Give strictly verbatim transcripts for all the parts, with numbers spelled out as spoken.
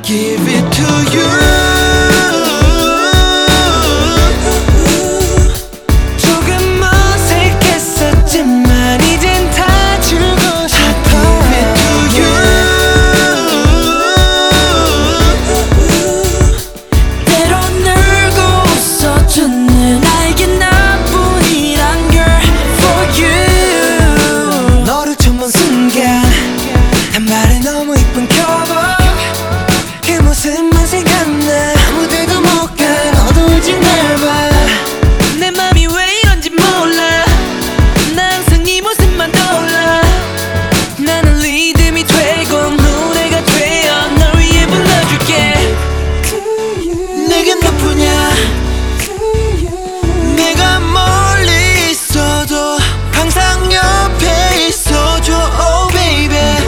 give it to you. 조금 어색했었지만 이젠 다 주고 싶어. give it to you. 때론 울고 웃어주는 나에게 나뿐이란 girl for you. 너를 처음 본 순간 단발에 너무 이쁜 커버 그 모습만 생각나. 아무데도 못 가 너도 울지 말봐. 내 맘이 왜 이런지 몰라. 나 항상 네 모습만 떠올라. 나는 리듬이 되고 노래가 되어 널 위해 불러줄게. 내겐 너뿐이야. 내가 멀리 있어도 항상 옆에 있어줘. Oh baby.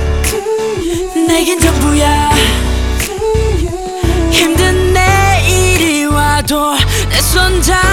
내겐 전부야. 힘든 내일이 와도 내 손 잡